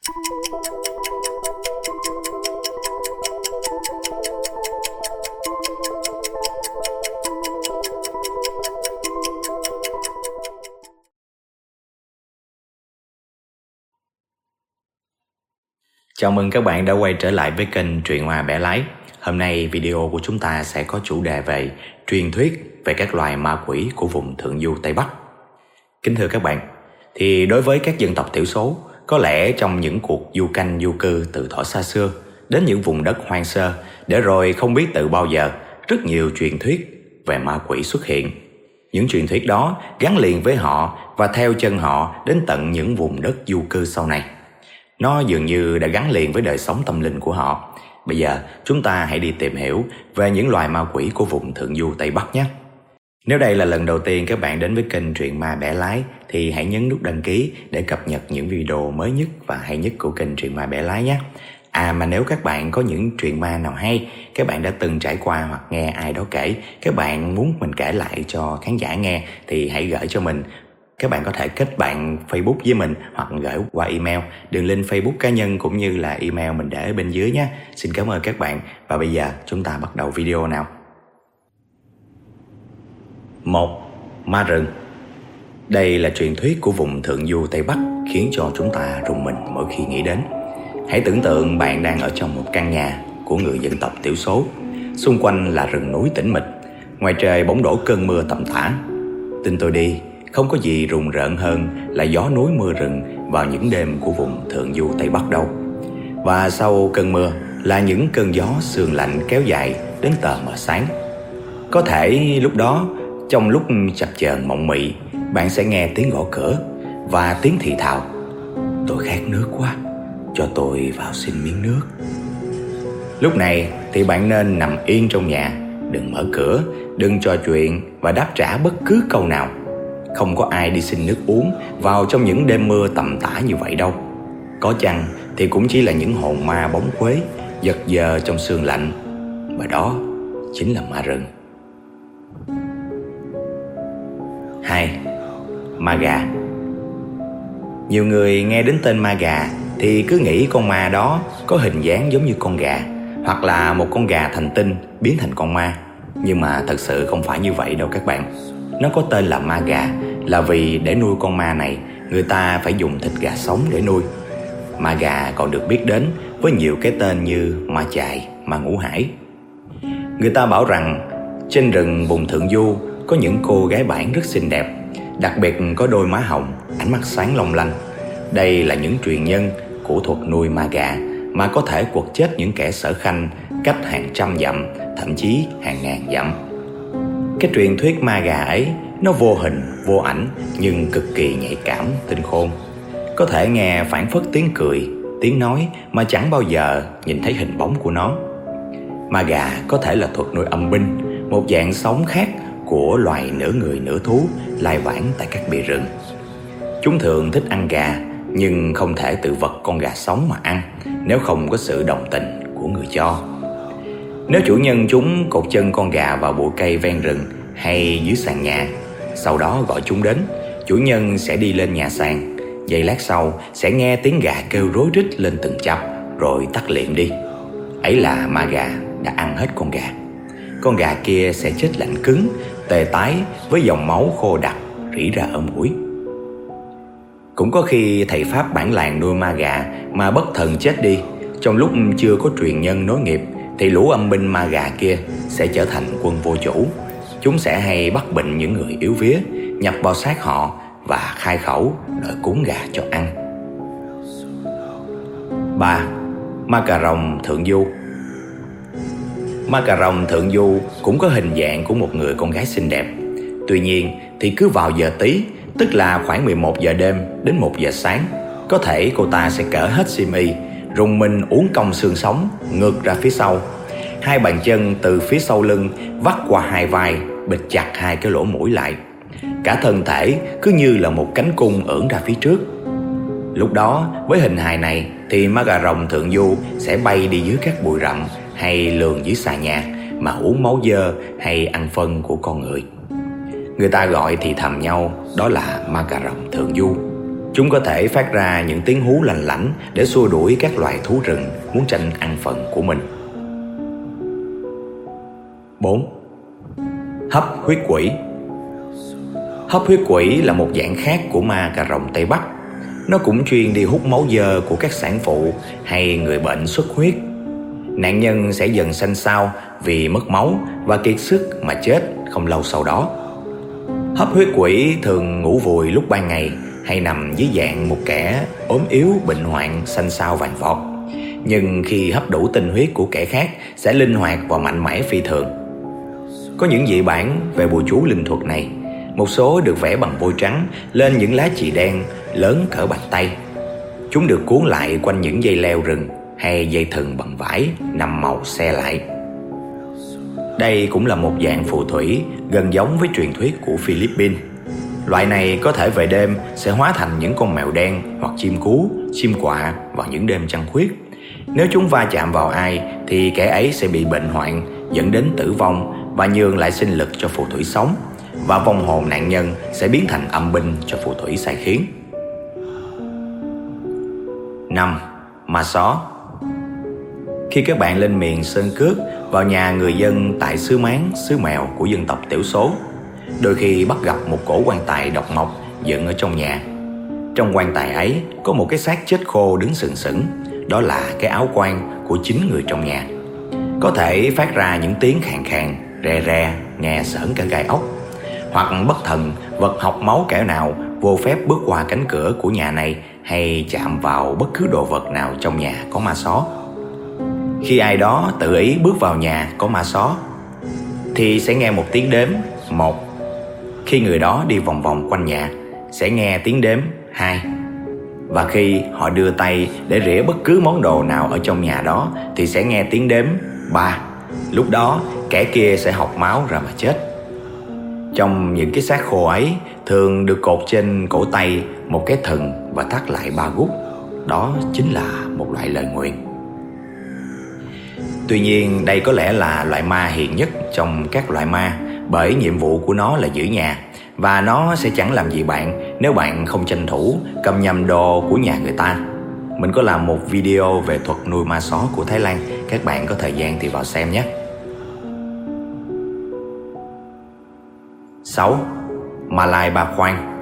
Chào mừng các bạn đã quay trở lại với kênh Truyện Ma Bẻ Lái. Hôm nay video của chúng ta sẽ có chủ đề về truyền thuyết về các loài ma quỷ của vùng Thượng Du Tây Bắc. Kính thưa các bạn, thì đối với các dân tộc thiểu số, có lẽ trong những cuộc du canh du cư từ thuở xa xưa đến những vùng đất hoang sơ, để rồi không biết từ bao giờ, rất nhiều truyền thuyết về ma quỷ xuất hiện. Những truyền thuyết đó gắn liền với họ và theo chân họ đến tận những vùng đất du cư sau này. Nó dường như đã gắn liền với đời sống tâm linh của họ. Bây giờ chúng ta hãy đi tìm hiểu về những loài ma quỷ của vùng Thượng Du Tây Bắc nhé. Nếu đây là lần đầu tiên các bạn đến với kênh Truyện Ma Bẻ Lái thì hãy nhấn nút đăng ký để cập nhật những video mới nhất và hay nhất của kênh Truyện Ma Bẻ Lái nhé. Mà nếu các bạn có những truyện ma nào hay, các bạn đã từng trải qua hoặc nghe ai đó kể, các bạn muốn mình kể lại cho khán giả nghe thì hãy gửi cho mình. Các bạn có thể kết bạn Facebook với mình hoặc gửi qua email. Đường link Facebook cá nhân cũng như là email mình để ở bên dưới nhé. Xin cảm ơn các bạn. Và bây giờ chúng ta bắt đầu video nào. 1. Ma rừng. Đây là truyền thuyết của vùng Thượng Du Tây Bắc khiến cho chúng ta rùng mình mỗi khi nghĩ đến. Hãy tưởng tượng bạn đang ở trong một căn nhà của người dân tộc thiểu số. Xung quanh là rừng núi tĩnh mịch. Ngoài trời bỗng đổ cơn mưa tầm tã. Tin tôi đi, không có gì rùng rợn hơn là gió núi mưa rừng vào những đêm của vùng Thượng Du Tây Bắc đâu. Và sau cơn mưa là những cơn gió sương lạnh kéo dài đến tờ mờ sáng. Có thể lúc đó, trong lúc chập chờn mộng mị, bạn sẽ nghe tiếng gõ cửa và tiếng thì thào: "Tôi khát nước quá, cho tôi vào xin miếng nước." Lúc này thì bạn nên nằm yên trong nhà, đừng mở cửa, đừng trò chuyện và đáp trả bất cứ câu nào. Không có ai đi xin nước uống vào trong những đêm mưa tầm tã như vậy đâu. Có chăng thì cũng chỉ là những hồn ma bóng quế giật giờ trong sương lạnh. Và đó chính là ma rừng. 2. Ma gà. Nhiều người nghe đến tên ma gà thì cứ nghĩ con ma đó có hình dáng giống như con gà, hoặc là một con gà thành tinh biến thành con ma. Nhưng mà thật sự không phải như vậy đâu các bạn. Nó có tên là ma gà là vì để nuôi con ma này, người ta phải dùng thịt gà sống để nuôi. Ma gà còn được biết đến với nhiều cái tên như ma chài, ma ngũ hải. Người ta bảo rằng trên rừng vùng Thượng Du có những cô gái bản rất xinh đẹp, đặc biệt có đôi má hồng, ánh mắt sáng long lanh. Đây là những truyền nhân của thuật nuôi ma gà mà có thể quật chết những kẻ sở khanh cách hàng trăm dặm, thậm chí hàng ngàn dặm. Cái truyền thuyết ma gà ấy nó vô hình, vô ảnh nhưng cực kỳ nhạy cảm, tinh khôn. Có thể nghe phảng phất tiếng cười, tiếng nói mà chẳng bao giờ nhìn thấy hình bóng của nó. Ma gà có thể là thuật nuôi âm binh, một dạng sống khác của loài nửa người nửa thú lai vãng tại các bìa rừng. Chúng thường thích ăn gà nhưng không thể tự vật con gà sống mà ăn nếu không có sự đồng tình của người cho. Nếu chủ nhân chúng cột chân con gà vào bụi cây ven rừng hay dưới sàn nhà, sau đó gọi chúng đến, chủ nhân sẽ đi lên nhà sàn. Giây lát sau sẽ nghe tiếng gà kêu rối rít lên từng chập rồi tắt liệm đi. Ấy là ma gà đã ăn hết con gà. Con gà kia sẽ chết lạnh cứng, tê tái với dòng máu khô đặc rỉ ra ở mũi. Cũng có khi thầy pháp bản làng nuôi ma gà mà bất thần chết đi, trong lúc chưa có truyền nhân nối nghiệp, thì lũ âm binh ma gà kia sẽ trở thành quân vô chủ. Chúng sẽ hay bắt bệnh những người yếu vía, nhập vào xác họ và khai khẩu đòi cúng gà cho ăn. 3. Ma cà rồng Thượng Du. Ma cà rồng Thượng Du cũng có hình dạng của một người con gái xinh đẹp. Tuy nhiên thì cứ vào giờ tí, tức là khoảng 11 giờ đêm đến 1 giờ sáng, có thể cô ta sẽ cởi hết xiêm y, rùng mình uốn cong xương sống ngược ra phía sau. Hai bàn chân từ phía sau lưng vắt qua hai vai, bịt chặt hai cái lỗ mũi lại. Cả thân thể cứ như là một cánh cung ưỡn ra phía trước. Lúc đó với hình hài này thì ma cà rồng Thượng Du sẽ bay đi dưới các bụi rậm hay lườn dưới xà nhà mà uống máu dơ hay ăn phân của con người. Người ta gọi thì thầm nhau đó là ma cà rồng Thượng Du. Chúng có thể phát ra những tiếng hú lanh lảnh để xua đuổi các loài thú rừng muốn tranh ăn phần của mình. 4. Hấp huyết quỷ. Hấp huyết quỷ là một dạng khác của ma cà rồng Tây Bắc. Nó cũng chuyên đi hút máu dơ của các sản phụ hay người bệnh xuất huyết. Nạn nhân sẽ dần xanh xao vì mất máu và kiệt sức mà chết không lâu sau đó. Hấp huyết quỷ thường ngủ vùi lúc ban ngày hay nằm dưới dạng một kẻ ốm yếu bệnh hoạn xanh xao vàng vọt. Nhưng khi hấp đủ tinh huyết của kẻ khác sẽ linh hoạt và mạnh mẽ phi thường. Có những dị bản về bùa chú linh thuật này. Một số được vẽ bằng vôi trắng lên những lá chì đen lớn cỡ bàn tay. Chúng được cuốn lại quanh những dây leo rừng hay dây thừng bằng vải nằm màu xe lại. Đây cũng là một dạng phù thủy gần giống với truyền thuyết của Philippines. Loại này có thể về đêm sẽ hóa thành những con mèo đen hoặc chim cú, chim quạ vào những đêm trăng khuyết. Nếu chúng va chạm vào ai thì kẻ ấy sẽ bị bệnh hoạn dẫn đến tử vong và nhường lại sinh lực cho phù thủy sống, và vong hồn nạn nhân sẽ biến thành âm binh cho phù thủy sai khiến. 5. Ma só. Khi các bạn lên miền Sơn Cước vào nhà người dân tại xứ Mán, xứ Mèo của dân tộc thiểu số, đôi khi bắt gặp một cổ quan tài độc mộc dựng ở trong nhà. Trong quan tài ấy có một cái xác chết khô đứng sừng sững. Đó là cái áo quan của chính người trong nhà. Có thể phát ra những tiếng khàn khàn, rè rè, nghe sởn cả gai ốc. Hoặc bất thần vật học máu kẻ nào vô phép bước qua cánh cửa của nhà này hay chạm vào bất cứ đồ vật nào trong nhà có ma só. Khi ai đó tự ý bước vào nhà có ma só thì sẽ nghe một tiếng đếm 1. Khi người đó đi vòng vòng quanh nhà sẽ nghe tiếng đếm 2. Và khi họ đưa tay để rỉa bất cứ món đồ nào ở trong nhà đó thì sẽ nghe tiếng đếm 3. Lúc đó kẻ kia sẽ học máu ra mà chết. Trong những cái xác khô ấy thường được cột trên cổ tay một cái thừng và thắt lại 3 gút. Đó chính là một loại lời nguyền. Tuy nhiên đây có lẽ là loại ma hiền nhất trong các loại ma, bởi nhiệm vụ của nó là giữ nhà, và nó sẽ chẳng làm gì bạn nếu bạn không tranh thủ cầm nhầm đồ của nhà người ta. Mình có làm một video về thuật nuôi ma só của Thái Lan, các bạn có thời gian thì vào xem nhé. 6. Ma Lai Ba Khoang.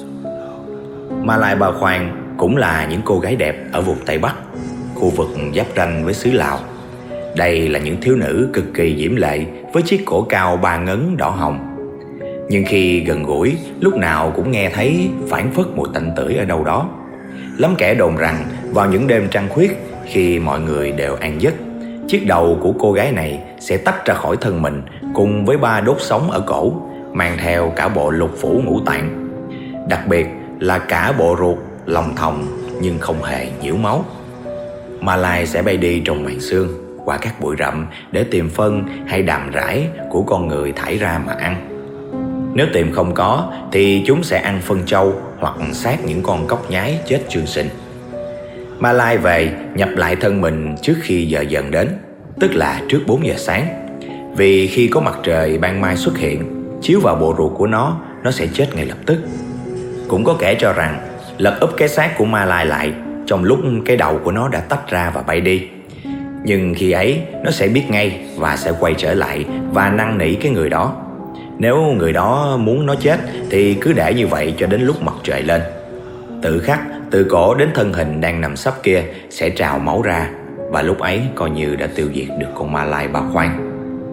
Ma Lai Ba Khoang cũng là những cô gái đẹp ở vùng Tây Bắc, khu vực giáp ranh với xứ Lào. Đây là những thiếu nữ cực kỳ diễm lệ với chiếc cổ cao 3 ngấn đỏ hồng. Nhưng khi gần gũi, lúc nào cũng nghe thấy phảng phất mùi tanh tưởi ở đâu đó. Lắm kẻ đồn rằng vào những đêm trăng khuyết, khi mọi người đều an giấc, chiếc đầu của cô gái này sẽ tách ra khỏi thân mình cùng với 3 đốt sống ở cổ, mang theo cả bộ lục phủ ngũ tạng. Đặc biệt là cả bộ ruột, lòng thòng nhưng không hề nhiễu máu. Ma Lai sẽ bay đi trong màn sương qua các bụi rậm để tìm phân hay đàm rải của con người thải ra mà ăn. Nếu tìm không có thì chúng sẽ ăn phân trâu hoặc xác những con cóc nhái chết trương sinh. Ma Lai về nhập lại thân mình trước khi giờ dần đến, tức là trước 4 giờ sáng. Vì khi có mặt trời ban mai xuất hiện chiếu vào bộ ruột của nó sẽ chết ngay lập tức. Cũng có kẻ cho rằng lật úp cái xác của Ma Lai lại trong lúc cái đầu của nó đã tách ra và bay đi. Nhưng khi ấy nó sẽ biết ngay và sẽ quay trở lại và năn nỉ cái người đó. Nếu người đó muốn nó chết thì cứ để như vậy cho đến lúc mặt trời lên. Tự khắc từ cổ đến thân hình đang nằm sấp kia sẽ trào máu ra, và lúc ấy coi như đã tiêu diệt được con Ma Lai Ba Khoang.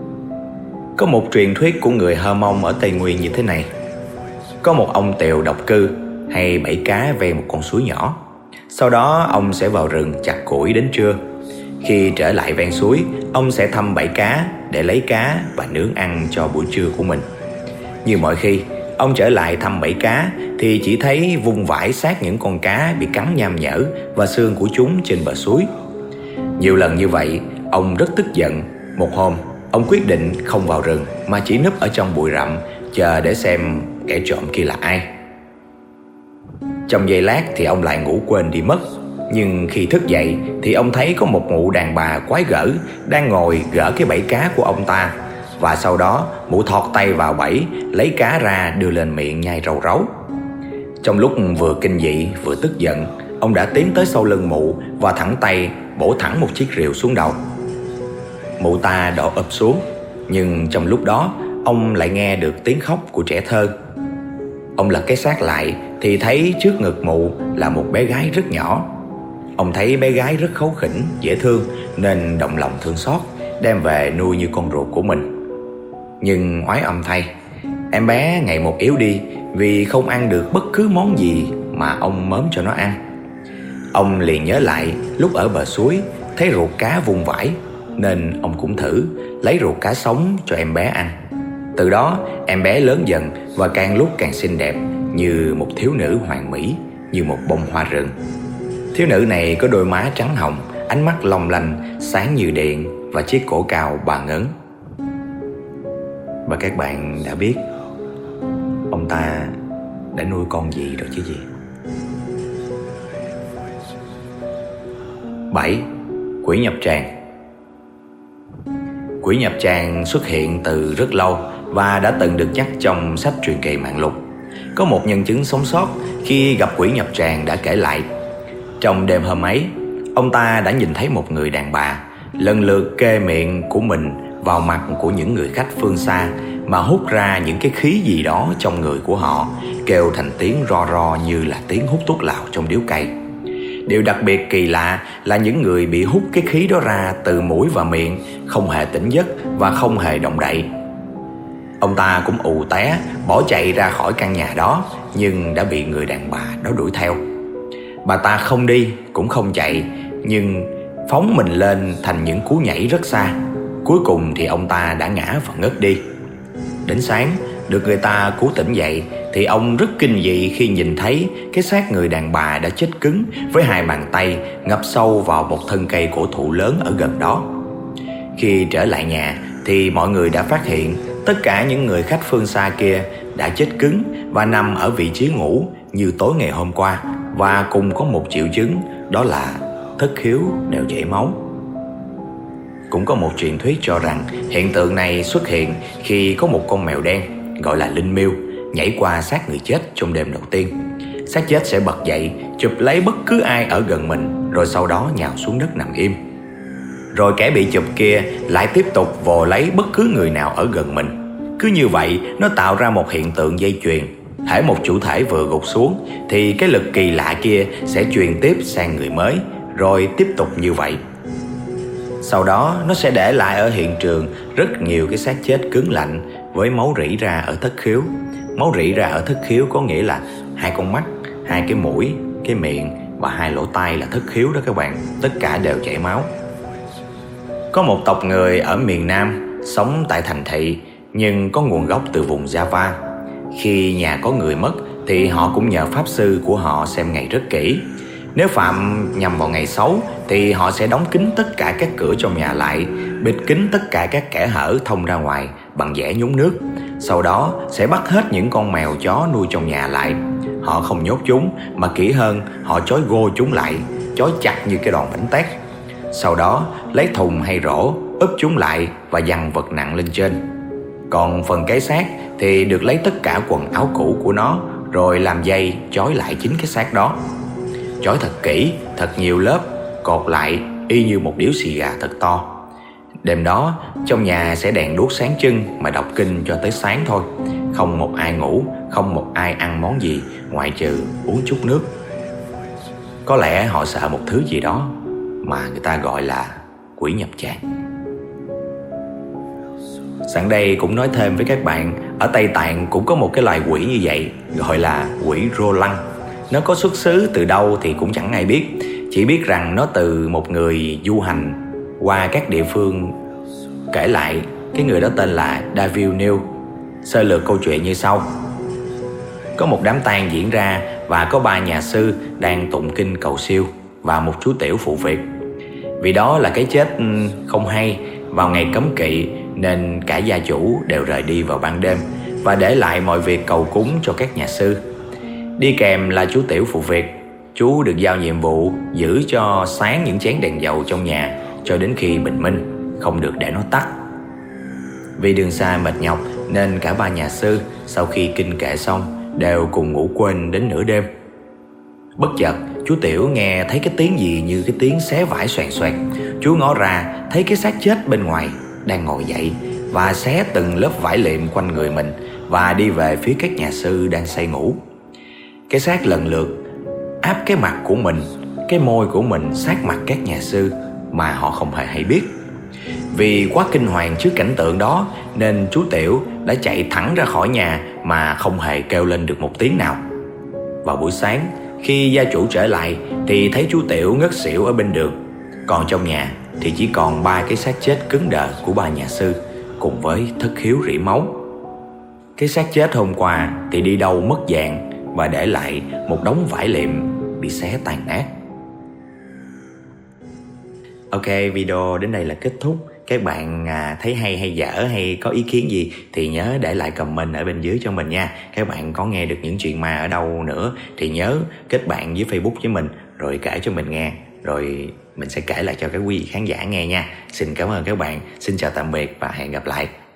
Có một truyền thuyết của người Hơ Mông ở Tây Nguyên như thế này. Có một ông Tiều độc cư hay bẫy cá ven một con suối nhỏ. Sau đó ông sẽ vào rừng chặt củi đến trưa. Khi trở lại ven suối, ông sẽ thăm bẫy cá để lấy cá và nướng ăn cho buổi trưa của mình. Như mọi khi, ông trở lại thăm bẫy cá thì chỉ thấy vung vãi xác những con cá bị cắn nham nhở và xương của chúng trên bờ suối. Nhiều lần như vậy, ông rất tức giận. Một hôm, ông quyết định không vào rừng mà chỉ núp ở trong bụi rậm chờ để xem kẻ trộm kia là ai. Trong giây lát thì ông lại ngủ quên đi mất. Nhưng khi thức dậy thì ông thấy có một mụ đàn bà quái gở đang ngồi gỡ cái bẫy cá của ông ta. Và sau đó mụ thọt tay vào bẫy, lấy cá ra đưa lên miệng nhai rầu ráu. Trong lúc vừa kinh dị vừa tức giận, ông đã tiến tới sau lưng mụ và thẳng tay bổ thẳng một chiếc rìu xuống đầu. Mụ ta đổ ập xuống, nhưng trong lúc đó ông lại nghe được tiếng khóc của trẻ thơ. Ông lật cái xác lại thì thấy trước ngực mụ là một bé gái rất nhỏ. Ông thấy bé gái rất kháu khỉnh, dễ thương nên động lòng thương xót, đem về nuôi như con ruột của mình. Nhưng oái âm thay, em bé ngày một yếu đi vì không ăn được bất cứ món gì mà ông mớm cho nó ăn. Ông liền nhớ lại lúc ở bờ suối thấy ruột cá vung vãi, nên ông cũng thử lấy ruột cá sống cho em bé ăn. Từ đó em bé lớn dần và càng lúc càng xinh đẹp, như một thiếu nữ hoàn mỹ, như một bông hoa rừng. Thiếu nữ này có đôi má trắng hồng, ánh mắt long lanh, sáng như điện và chiếc cổ cao bà ngấn. Và các bạn đã biết ông ta đã nuôi con gì rồi chứ gì. 7. Quỷ nhập tràng. Quỷ nhập tràng xuất hiện từ rất lâu và đã từng được nhắc trong sách truyền kỳ Mạng Lục. Có một nhân chứng sống sót khi gặp quỷ nhập tràng đã kể lại, trong đêm hôm ấy, ông ta đã nhìn thấy một người đàn bà lần lượt kê miệng của mình vào mặt của những người khách phương xa mà hút ra những cái khí gì đó trong người của họ, kêu thành tiếng ro ro như là tiếng hút thuốc lào trong điếu cày. Điều đặc biệt kỳ lạ là những người bị hút cái khí đó ra từ mũi và miệng không hề tỉnh giấc và không hề động đậy. Ông ta cũng ù té bỏ chạy ra khỏi căn nhà đó, nhưng đã bị người đàn bà đó đuổi theo. Bà ta không đi cũng không chạy, nhưng phóng mình lên thành những cú nhảy rất xa. Cuối cùng thì ông ta đã ngã và ngất đi. Đến sáng, được người ta cứu tỉnh dậy thì ông rất kinh dị khi nhìn thấy cái xác người đàn bà đã chết cứng với hai bàn tay ngập sâu vào một thân cây cổ thụ lớn ở gần đó. Khi trở lại nhà thì mọi người đã phát hiện tất cả những người khách phương xa kia đã chết cứng và nằm ở vị trí ngủ như tối ngày hôm qua, và cùng có một triệu chứng, đó là thất khiếu đều chảy máu. Cũng có một truyền thuyết cho rằng hiện tượng này xuất hiện khi có một con mèo đen gọi là Linh Miêu nhảy qua xác người chết trong đêm đầu tiên. Xác chết sẽ bật dậy, chụp lấy bất cứ ai ở gần mình, rồi sau đó nhào xuống đất nằm im. Rồi kẻ bị chụp kia lại tiếp tục vồ lấy bất cứ người nào ở gần mình. Cứ như vậy, nó tạo ra một hiện tượng dây chuyền. Hễ một chủ thể vừa gục xuống thì cái lực kỳ lạ kia sẽ truyền tiếp sang người mới, rồi tiếp tục như vậy. Sau đó nó sẽ để lại ở hiện trường rất nhiều cái xác chết cứng lạnh với máu rỉ ra ở thất khiếu. Máu rỉ ra ở thất khiếu có nghĩa là hai con mắt, hai cái mũi, cái miệng và hai lỗ tai là thất khiếu đó các bạn. Tất cả đều chảy máu. Có một tộc người ở miền Nam sống tại thành thị nhưng có nguồn gốc từ vùng Java. Khi nhà có người mất thì họ cũng nhờ pháp sư của họ xem ngày rất kỹ. Nếu phạm nhằm vào ngày xấu thì họ sẽ đóng kín tất cả các cửa trong nhà lại, bịt kín tất cả các kẽ hở thông ra ngoài bằng giẻ nhúng nước. Sau đó sẽ bắt hết những con mèo chó nuôi trong nhà lại. Họ không nhốt chúng mà kỹ hơn, họ trói gô chúng lại, trói chặt như cái đòn bánh tét. Sau đó lấy thùng hay rổ úp chúng lại và giăng vật nặng lên trên. Còn phần cái xác thì được lấy tất cả quần áo cũ của nó rồi làm dây trói lại chính cái xác đó. Trói thật kỹ, thật nhiều lớp, cột lại y như một điếu xì gà thật to. Đêm đó trong nhà sẽ đèn đuốc sáng trưng mà đọc kinh cho tới sáng thôi. Không một ai ngủ, không một ai ăn món gì ngoại trừ uống chút nước. Có lẽ họ sợ một thứ gì đó mà người ta gọi là quỷ nhập tràng. Sẵn đây cũng nói thêm với các bạn, ở Tây Tạng cũng có một cái loài quỷ như vậy, gọi là quỷ rô lăng. Nó có xuất xứ từ đâu thì cũng chẳng ai biết, chỉ biết rằng nó từ một người du hành qua các địa phương kể lại. Cái người đó tên là David New. Sơ lược câu chuyện như sau. Có một đám tang diễn ra và có 3 nhà sư đang tụng kinh cầu siêu và một chú tiểu phụ việc. Vì đó là cái chết không hay vào ngày cấm kỵ nên cả gia chủ đều rời đi vào ban đêm và để lại mọi việc cầu cúng cho các nhà sư. Đi kèm là chú tiểu phụ việc. Chú được giao nhiệm vụ giữ cho sáng những chén đèn dầu trong nhà cho đến khi bình minh, không được để nó tắt. Vì đường xa mệt nhọc nên cả 3 nhà sư sau khi kinh kệ xong đều cùng ngủ quên đến nửa đêm. Bất chợt chú Tiểu nghe thấy cái tiếng gì như cái tiếng xé vải xoèn xoẹt. Chú ngó ra thấy cái xác chết bên ngoài đang ngồi dậy và xé từng lớp vải liệm quanh người mình và đi về phía các nhà sư đang say ngủ. Cái xác lần lượt áp cái mặt của mình, cái môi của mình sát mặt các nhà sư mà họ không hề hay biết. Vì quá kinh hoàng trước cảnh tượng đó nên chú Tiểu đã chạy thẳng ra khỏi nhà mà không hề kêu lên được một tiếng nào. Vào buổi sáng, khi gia chủ trở lại thì thấy chú Tiểu ngất xỉu ở bên đường. Còn trong nhà thì chỉ còn 3 cái xác chết cứng đờ của 3 nhà sư cùng với thất khiếu rỉ máu. Cái xác chết hôm qua thì đi đâu mất dạng và để lại một đống vải liệm bị xé tàn nát. Ok, video đến đây là kết thúc. Các bạn thấy hay hay dở hay có ý kiến gì thì nhớ để lại comment ở bên dưới cho mình nha. Các bạn có nghe được những chuyện ma ở đâu nữa thì nhớ kết bạn với Facebook với mình rồi kể cho mình nghe, rồi mình sẽ kể lại cho các quý vị khán giả nghe nha. Xin cảm ơn các bạn, xin chào tạm biệt và hẹn gặp lại.